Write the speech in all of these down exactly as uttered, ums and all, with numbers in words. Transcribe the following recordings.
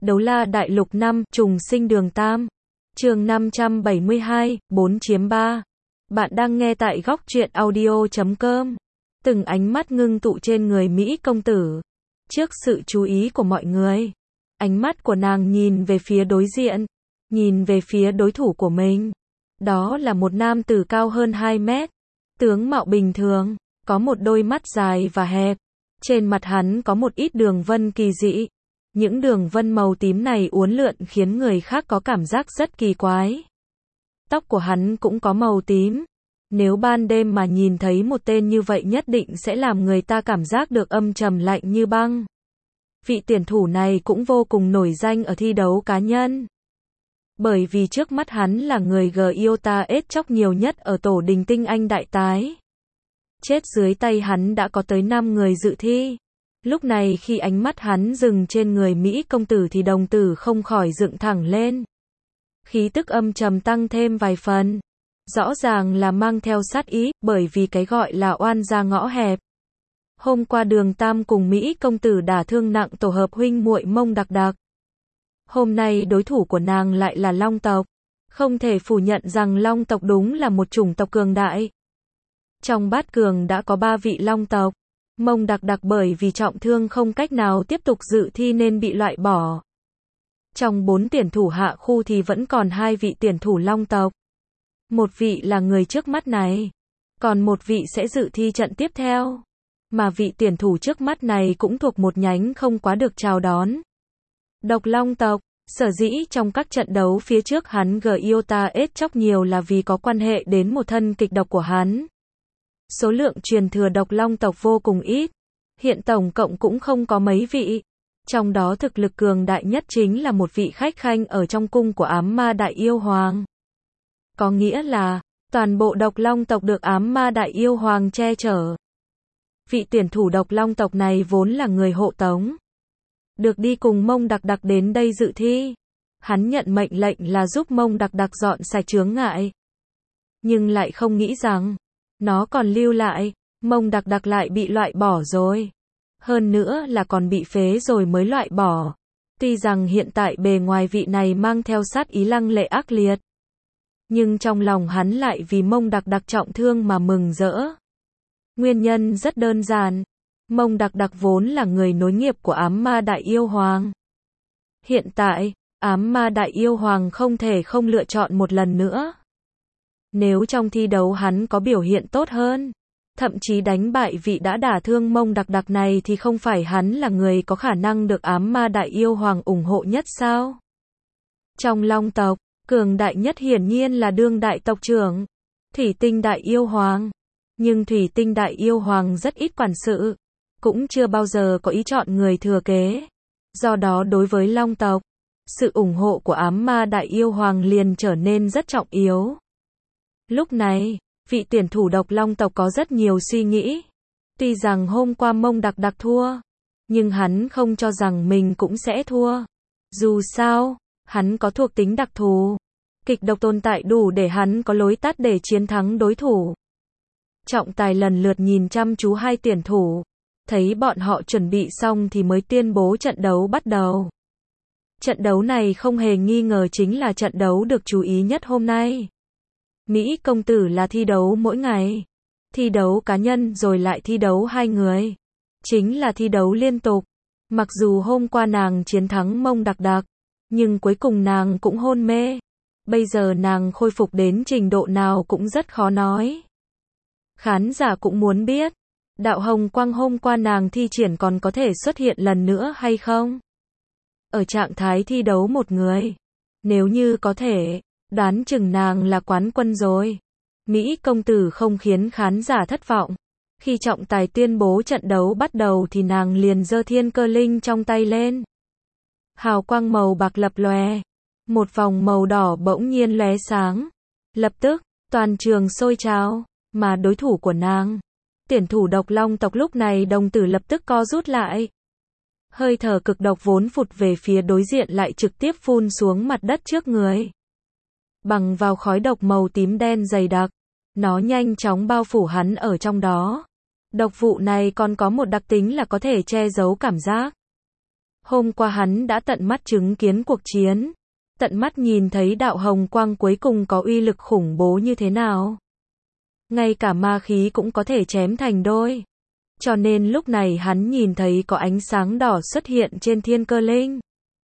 Đấu la đại lục năm, trùng sinh đường Tam. Chương năm trăm bảy mươi hai, bốn chiếm ba. Bạn đang nghe tại góc truyện audio chấm com. Từng ánh mắt ngưng tụ trên người Mỹ công tử. Trước sự chú ý của mọi người, ánh mắt của nàng nhìn về phía đối diện, nhìn về phía đối thủ của mình. Đó là một nam tử cao hơn hai mét, tướng mạo bình thường, có một đôi mắt dài và hẹp. Trên mặt hắn có một ít đường vân kỳ dị. Những đường vân màu tím này uốn lượn khiến người khác có cảm giác rất kỳ quái. Tóc của hắn cũng có màu tím. Nếu ban đêm mà nhìn thấy một tên như vậy nhất định sẽ làm người ta cảm giác được âm trầm lạnh như băng. Vị tuyển thủ này cũng vô cùng nổi danh ở thi đấu cá nhân. Bởi vì trước mắt hắn là người Giota ết chóc nhiều nhất ở tổ đình tinh anh đại tái. Chết dưới tay hắn đã có tới năm người dự thi. Lúc này khi ánh mắt hắn dừng trên người Mỹ công tử thì đồng tử không khỏi dựng thẳng lên. Khí tức âm trầm tăng thêm vài phần. Rõ ràng là mang theo sát ý, bởi vì cái gọi là oan gia ngõ hẹp. Hôm qua đường Tam cùng Mỹ công tử đả thương nặng tổ hợp huynh muội Mông Đặc Đặc. Hôm nay đối thủ của nàng lại là Long tộc. Không thể phủ nhận rằng Long tộc đúng là một chủng tộc cường đại. Trong bát cường đã có ba vị Long tộc. Mông Đặc Đặc bởi vì trọng thương không cách nào tiếp tục dự thi nên bị loại bỏ. Trong bốn tuyển thủ hạ khu thì vẫn còn hai vị tuyển thủ Long tộc. Một vị là người trước mắt này, còn một vị sẽ dự thi trận tiếp theo. Mà vị tuyển thủ trước mắt này cũng thuộc một nhánh không quá được chào đón. Độc Long tộc, sở dĩ trong các trận đấu phía trước hắn Giota ết chóc nhiều là vì có quan hệ đến một thân kịch độc của hắn. Số lượng truyền thừa độc Long tộc vô cùng ít, hiện tổng cộng cũng không có mấy vị. Trong đó thực lực cường đại nhất chính là một vị khách khanh ở trong cung của ám ma đại yêu hoàng. Có nghĩa là, toàn bộ độc Long tộc được ám ma đại yêu hoàng che chở. Vị tuyển thủ độc Long tộc này vốn là người hộ tống. Được đi cùng Mông Đặc Đặc đến đây dự thi. Hắn nhận mệnh lệnh là giúp Mông Đặc Đặc dọn sạch chướng ngại. Nhưng lại không nghĩ rằng, nó còn lưu lại, Mông Đặc Đặc lại bị loại bỏ rồi. Hơn nữa là còn bị phế rồi mới loại bỏ. Tuy rằng hiện tại bề ngoài vị này mang theo sát ý lăng lệ ác liệt. Nhưng trong lòng hắn lại vì Mông Đặc Đặc trọng thương mà mừng rỡ. Nguyên nhân rất đơn giản. Mông Đặc Đặc vốn là người nối nghiệp của ám ma đại yêu hoàng. Hiện tại, ám ma đại yêu hoàng không thể không lựa chọn một lần nữa. Nếu trong thi đấu hắn có biểu hiện tốt hơn, thậm chí đánh bại vị đã đả thương Mông Đặc Đặc này thì không phải hắn là người có khả năng được ám ma đại yêu hoàng ủng hộ nhất sao? Trong Long tộc, cường đại nhất hiển nhiên là đương đại tộc trưởng, Thủy Tinh đại yêu hoàng. Nhưng Thủy Tinh đại yêu hoàng rất ít quản sự, cũng chưa bao giờ có ý chọn người thừa kế. Do đó đối với Long tộc, sự ủng hộ của ám ma đại yêu hoàng liền trở nên rất trọng yếu. Lúc này, vị tuyển thủ độc Long tộc có rất nhiều suy nghĩ. Tuy rằng hôm qua Mông Đặc Đặc thua, nhưng hắn không cho rằng mình cũng sẽ thua. Dù sao, hắn có thuộc tính đặc thù. Kịch độc tồn tại đủ để hắn có lối tắt để chiến thắng đối thủ. Trọng tài lần lượt nhìn chăm chú hai tuyển thủ. Thấy bọn họ chuẩn bị xong thì mới tuyên bố trận đấu bắt đầu. Trận đấu này không hề nghi ngờ chính là trận đấu được chú ý nhất hôm nay. Mỹ công tử là thi đấu mỗi ngày. Thi đấu cá nhân rồi lại thi đấu hai người. Chính là thi đấu liên tục. Mặc dù hôm qua nàng chiến thắng Mông Đặc Đặc, nhưng cuối cùng nàng cũng hôn mê. Bây giờ nàng khôi phục đến trình độ nào cũng rất khó nói. Khán giả cũng muốn biết, đạo hồng quang hôm qua nàng thi triển còn có thể xuất hiện lần nữa hay không? Ở trạng thái thi đấu một người, nếu như có thể, đoán chừng nàng là quán quân rồi. Mỹ công tử không khiến khán giả thất vọng. Khi trọng tài tuyên bố trận đấu bắt đầu thì nàng liền giơ thiên cơ linh trong tay lên. Hào quang màu bạc lập lòe. Một vòng màu đỏ bỗng nhiên lóe sáng. Lập tức, toàn trường sôi trào. Mà đối thủ của nàng, tuyển thủ độc Long tộc lúc này đồng tử lập tức co rút lại. Hơi thở cực độc vốn phụt về phía đối diện lại trực tiếp phun xuống mặt đất trước người. Bằng vào khói độc màu tím đen dày đặc, nó nhanh chóng bao phủ hắn ở trong đó. Độc vụ này còn có một đặc tính là có thể che giấu cảm giác. Hôm qua hắn đã tận mắt chứng kiến cuộc chiến. Tận mắt nhìn thấy đạo hồng quang cuối cùng có uy lực khủng bố như thế nào. Ngay cả ma khí cũng có thể chém thành đôi. Cho nên lúc này hắn nhìn thấy có ánh sáng đỏ xuất hiện trên thiên cơ linh.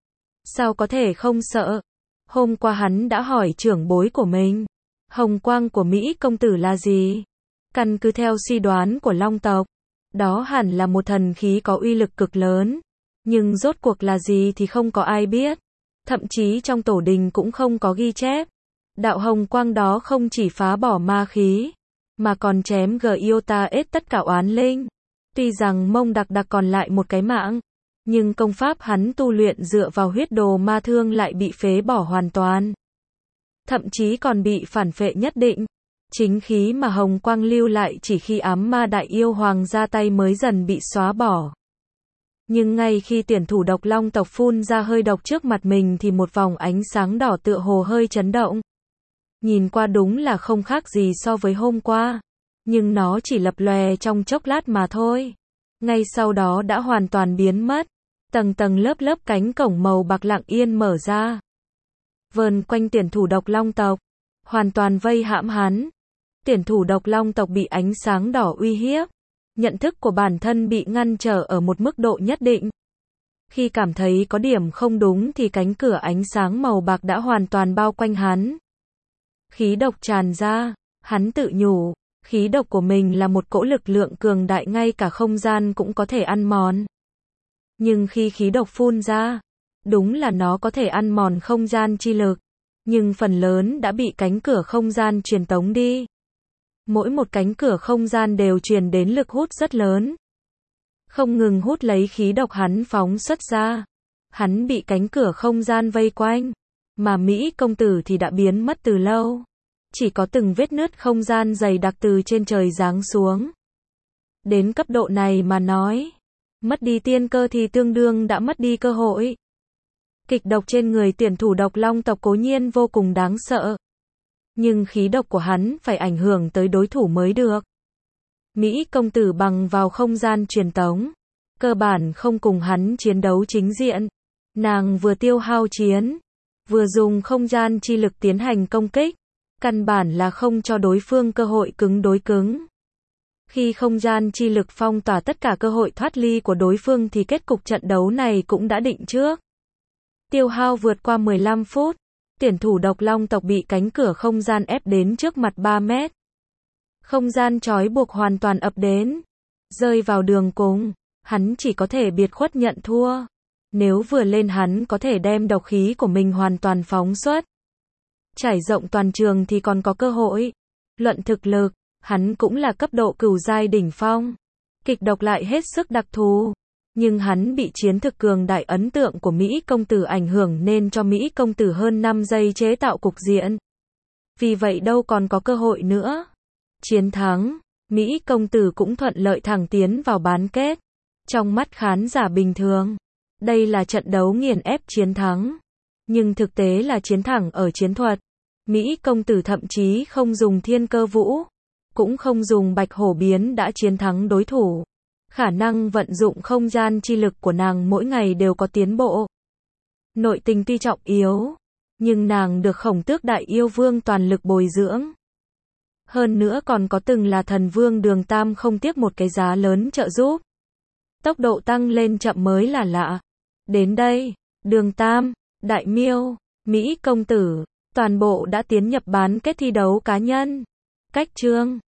Sao có thể không sợ? Hôm qua hắn đã hỏi trưởng bối của mình. Hồng quang của Mỹ công tử là gì? Căn cứ theo suy đoán của Long tộc, đó hẳn là một thần khí có uy lực cực lớn. Nhưng rốt cuộc là gì thì không có ai biết. Thậm chí trong tổ đình cũng không có ghi chép. Đạo hồng quang đó không chỉ phá bỏ ma khí, mà còn chém Giota hết tất cả oán linh. Tuy rằng Mông Đặc Đặc còn lại một cái mạng, nhưng công pháp hắn tu luyện dựa vào huyết đồ ma thương lại bị phế bỏ hoàn toàn. Thậm chí còn bị phản phệ nhất định. Chính khí mà hồng quang lưu lại chỉ khi ám ma đại yêu hoàng ra tay mới dần bị xóa bỏ. Nhưng ngay khi tuyển thủ độc long tộc phun ra hơi độc trước mặt mình thì một vòng ánh sáng đỏ tựa hồ hơi chấn động. Nhìn qua đúng là không khác gì so với hôm qua. Nhưng nó chỉ lập lòe trong chốc lát mà thôi. Ngay sau đó đã hoàn toàn biến mất. Tầng tầng lớp lớp cánh cổng màu bạc lặng yên mở ra. Vờn quanh tuyển thủ độc long tộc. Hoàn toàn vây hãm hắn. Tuyển thủ độc long tộc bị ánh sáng đỏ uy hiếp. Nhận thức của bản thân bị ngăn trở ở một mức độ nhất định. Khi cảm thấy có điểm không đúng thì cánh cửa ánh sáng màu bạc đã hoàn toàn bao quanh hắn. Khí độc tràn ra. Hắn tự nhủ. Khí độc của mình là một cỗ lực lượng cường đại ngay cả không gian cũng có thể ăn mòn. Nhưng khi khí độc phun ra, đúng là nó có thể ăn mòn không gian chi lực. Nhưng phần lớn đã bị cánh cửa không gian truyền tống đi. Mỗi một cánh cửa không gian đều truyền đến lực hút rất lớn. Không ngừng hút lấy khí độc hắn phóng xuất ra. Hắn bị cánh cửa không gian vây quanh. Mà Mỹ công tử thì đã biến mất từ lâu. Chỉ có từng vết nứt không gian dày đặc từ trên trời giáng xuống. Đến cấp độ này mà nói, mất đi tiên cơ thì tương đương đã mất đi cơ hội. Kịch độc trên người tuyển thủ độc long tộc cố nhiên vô cùng đáng sợ. Nhưng khí độc của hắn phải ảnh hưởng tới đối thủ mới được. Mỹ công tử bằng vào không gian truyền tống. Cơ bản không cùng hắn chiến đấu chính diện. Nàng vừa tiêu hao chiến, vừa dùng không gian chi lực tiến hành công kích. Căn bản là không cho đối phương cơ hội cứng đối cứng. Khi không gian chi lực phong tỏa tất cả cơ hội thoát ly của đối phương thì kết cục trận đấu này cũng đã định trước. Tiêu hao vượt qua mười lăm phút, tuyển thủ độc long tộc bị cánh cửa không gian ép đến trước mặt ba mét. Không gian trói buộc hoàn toàn ập đến. Rơi vào đường cùng, hắn chỉ có thể biệt khuất nhận thua. Nếu vừa lên hắn có thể đem độc khí của mình hoàn toàn phóng xuất. Trải rộng toàn trường thì còn có cơ hội. Luận thực lực, hắn cũng là cấp độ cửu giai đỉnh phong. Kịch độc lại hết sức đặc thù. Nhưng hắn bị chiến thực cường đại ấn tượng của Mỹ công tử ảnh hưởng nên cho Mỹ công tử hơn năm giây chế tạo cục diện. Vì vậy đâu còn có cơ hội nữa. Chiến thắng, Mỹ công tử cũng thuận lợi thẳng tiến vào bán kết. Trong mắt khán giả bình thường, đây là trận đấu nghiền ép chiến thắng. Nhưng thực tế là chiến thẳng ở chiến thuật. Mỹ công tử thậm chí không dùng thiên cơ vũ, cũng không dùng bạch hổ biến đã chiến thắng đối thủ. Khả năng vận dụng không gian chi lực của nàng mỗi ngày đều có tiến bộ. Nội tình tuy trọng yếu, nhưng nàng được Khổng Tước Đại Yêu Vương toàn lực bồi dưỡng. Hơn nữa còn có từng là thần vương Đường Tam không tiếc một cái giá lớn trợ giúp. Tốc độ tăng lên chậm mới là lạ. Đến đây, Đường Tam, Đại Miêu, Mỹ công tử, toàn bộ đã tiến nhập bán kết thi đấu cá nhân. Cách chương